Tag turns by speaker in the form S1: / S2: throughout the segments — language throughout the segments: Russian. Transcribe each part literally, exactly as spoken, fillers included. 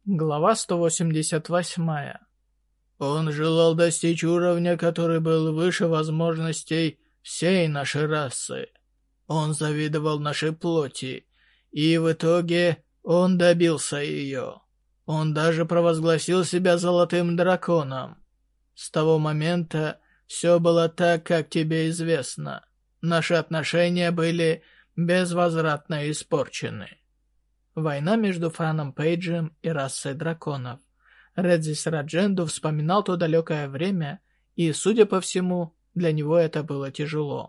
S1: Глава сто восемьдесят восемь. Он желал достичь уровня, который был выше возможностей всей нашей расы. Он завидовал нашей плоти, и в итоге он добился ее. Он даже провозгласил себя золотым драконом. С того момента все было так, как тебе известно. Наши отношения были безвозвратно испорчены. Война между Франом Пейджем и расой драконов. Редзис Радженду вспоминал то далекое время, и, судя по всему, для него это было тяжело.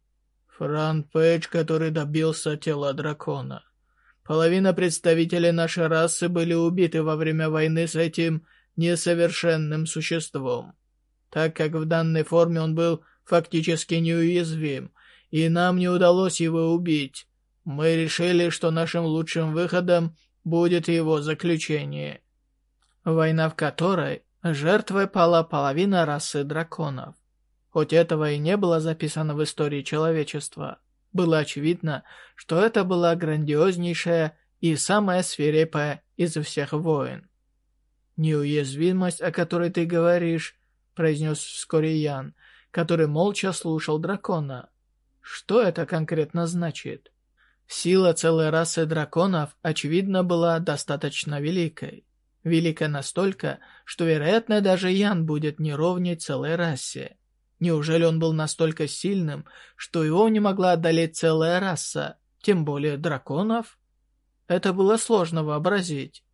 S1: Фран Пейдж, который добился тела дракона. Половина представителей нашей расы были убиты во время войны с этим несовершенным существом. Так как в данной форме он был фактически неуязвим, и нам не удалось его убить, мы решили, что нашим лучшим выходом будет его заключение. Война, в которой жертвой пала половина расы драконов. Хоть этого и не было записано в истории человечества, было очевидно, что это была грандиознейшая и самая свирепая из всех войн. «Неуязвимость, о которой ты говоришь», — произнес вскоре Ян, который молча слушал дракона. «Что это конкретно значит?» Сила целой расы драконов, очевидно, была достаточно великой. Великой настолько, что, вероятно, даже Ян будет не ровней целой расе. Неужели он был настолько сильным, что его не могла одолеть целая раса, тем более драконов? Это было сложно вообразить.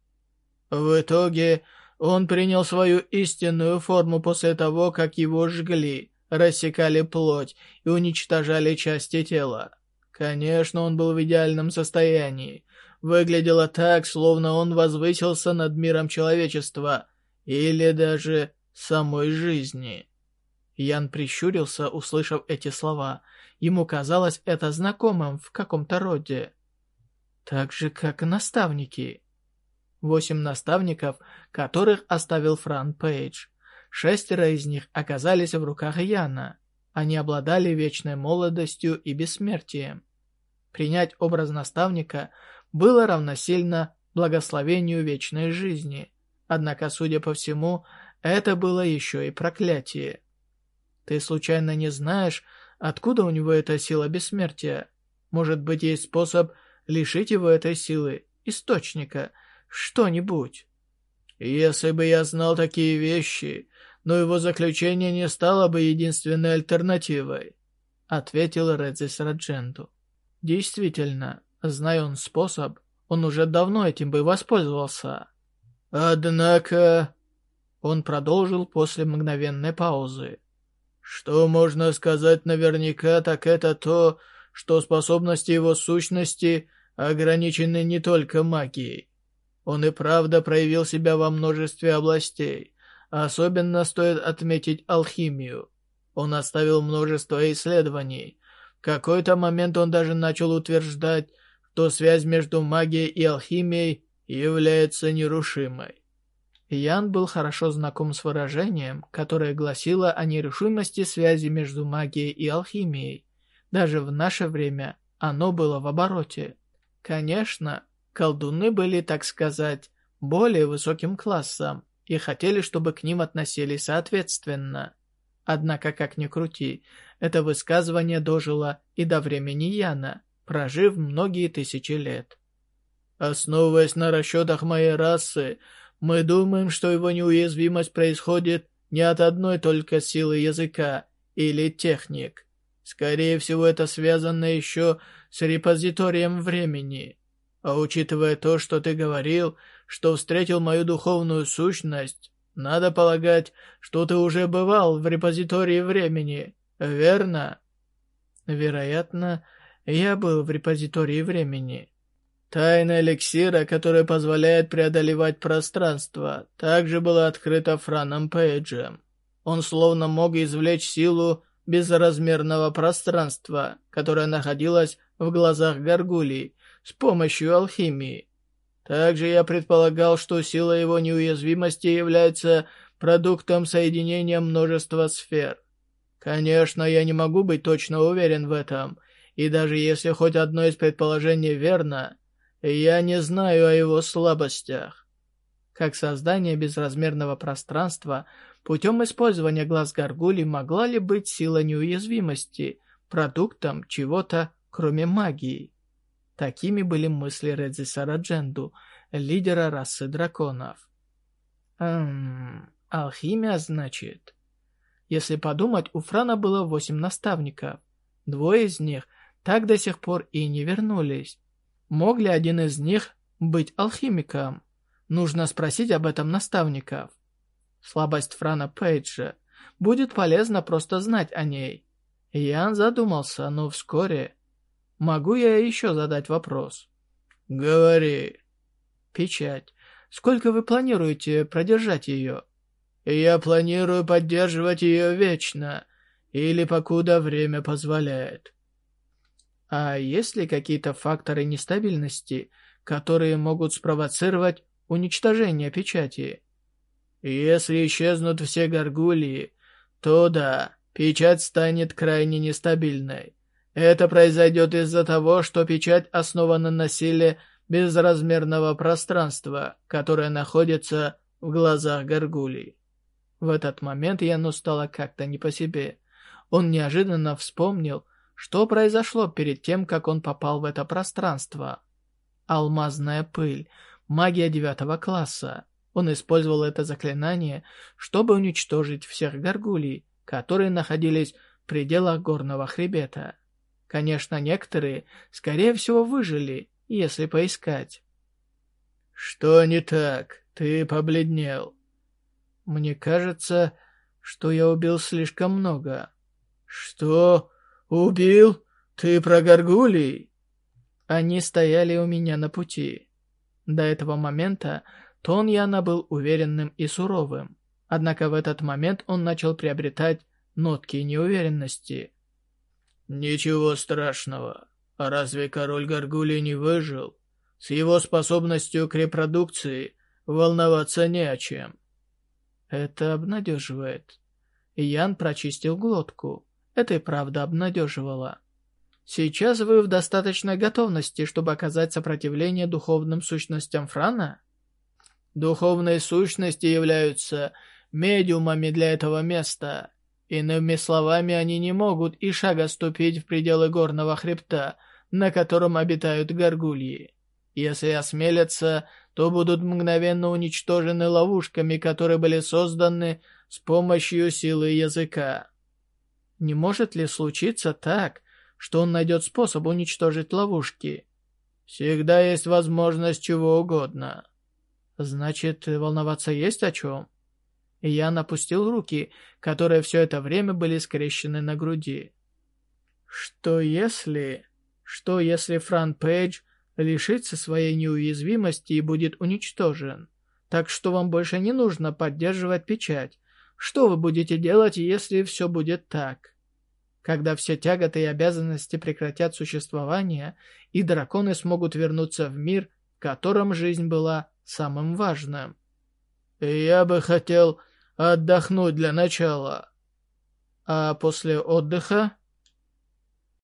S1: В итоге он принял свою истинную форму после того, как его жгли, рассекали плоть и уничтожали части тела. Конечно, он был в идеальном состоянии. Выглядело так, словно он возвысился над миром человечества или даже самой жизни. Ян прищурился, услышав эти слова. Ему казалось это знакомым в каком-то роде. Так же, как и наставники. Восемь наставников, которых оставил Фран Пейдж. Шестеро из них оказались в руках Яна. Они обладали вечной молодостью и бессмертием. Принять образ наставника было равносильно благословению вечной жизни. Однако, судя по всему, это было еще и проклятие. Ты случайно не знаешь, откуда у него эта сила бессмертия? Может быть, есть способ лишить его этой силы, источника, что-нибудь? Если бы я знал такие вещи, но его заключение не стало бы единственной альтернативой, ответил Редзис Радженду. Действительно, зная он способ, он уже давно этим бы воспользовался. Однако... Он продолжил после мгновенной паузы. Что можно сказать наверняка, так это то, что способности его сущности ограничены не только магией. Он и правда проявил себя во множестве областей. Особенно стоит отметить алхимию. Он оставил множество исследований. В какой-то момент он даже начал утверждать, что связь между магией и алхимией является нерушимой. Ян был хорошо знаком с выражением, которое гласило о нерушимости связи между магией и алхимией. Даже в наше время оно было в обороте. Конечно, колдуны были, так сказать, более высоким классом и хотели, чтобы к ним относились соответственно. Однако, как ни крути, это высказывание дожило и до времени Яна, прожив многие тысячи лет. Основываясь на расчетах моей расы, мы думаем, что его неуязвимость происходит не от одной только силы языка или техник. Скорее всего, это связано еще с репозиторием времени. А учитывая то, что ты говорил, что встретил мою духовную сущность, надо полагать, что ты уже бывал в репозитории времени, верно? Вероятно, я был в репозитории времени. Тайна эликсира, которая позволяет преодолевать пространство, также была открыта Франом Пейджем. Он словно мог извлечь силу безразмерного пространства, которое находилось в глазах горгулей, с помощью алхимии. Также я предполагал, что сила его неуязвимости является продуктом соединения множества сфер. Конечно, я не могу быть точно уверен в этом, и даже если хоть одно из предположений верно, я не знаю о его слабостях. как создание безразмерного пространства путем использования глаз горгулей могла ли быть сила неуязвимости продуктом чего-то, кроме магии. Такими были мысли Редзиса Радженду, лидера расы драконов. Эм, алхимия, значит? Если подумать, у Франа было восемь наставников. Двое из них так до сих пор и не вернулись. Мог ли один из них быть алхимиком? Нужно спросить об этом наставников. Слабость Франа Пейджа. Будет полезно просто знать о ней. Ян задумался, но вскоре... Могу я еще задать вопрос? Говори. Печать. Сколько вы планируете продержать ее? Я планирую поддерживать ее вечно, или покуда время позволяет. А есть ли какие-то факторы нестабильности, которые могут спровоцировать уничтожение печати? Если исчезнут все горгульи, то да, печать станет крайне нестабильной. Это произойдет из-за того, что печать основана на силе безразмерного пространства, которое находится в глазах горгулей. В этот момент Яну стало как-то не по себе. Он неожиданно вспомнил, что произошло перед тем, как он попал в это пространство. Алмазная пыль, магия девятого класса. Он использовал это заклинание, чтобы уничтожить всех горгулей, которые находились в пределах горного хребета. Конечно, некоторые, скорее всего, выжили, если поискать. «Что не так? Ты побледнел». «Мне кажется, что я убил слишком много». «Что? Убил? Ты про горгулей?» Они стояли у меня на пути. До этого момента тон Яна был уверенным и суровым. Однако в этот момент он начал приобретать нотки неуверенности. «Ничего страшного. А разве король горгулей не выжил? С его способностью к репродукции волноваться не о чем». Это обнадеживает. Ян прочистил глотку. Это и правда обнадеживало. Сейчас вы в достаточной готовности, чтобы оказать сопротивление духовным сущностям Франа? Духовные сущности являются медиумами для этого места. Иными словами, они не могут и шага ступить в пределы горного хребта, на котором обитают горгульи. Если осмелятся, то будут мгновенно уничтожены ловушками, которые были созданы с помощью силы языка. Не может ли случиться так, что он найдет способ уничтожить ловушки? Всегда есть возможность чего угодно. Значит, волноваться есть о чем? И я напустил руки, которые все это время были скрещены на груди. Что если... Что если Фран Пейдж лишится своей неуязвимости и будет уничтожен? Так что вам больше не нужно поддерживать печать. Что вы будете делать, если все будет так? Когда все тяготы и обязанности прекратят существование, и драконы смогут вернуться в мир, в котором жизнь была самым важным. Я бы хотел отдохнуть для начала. А после отдыха?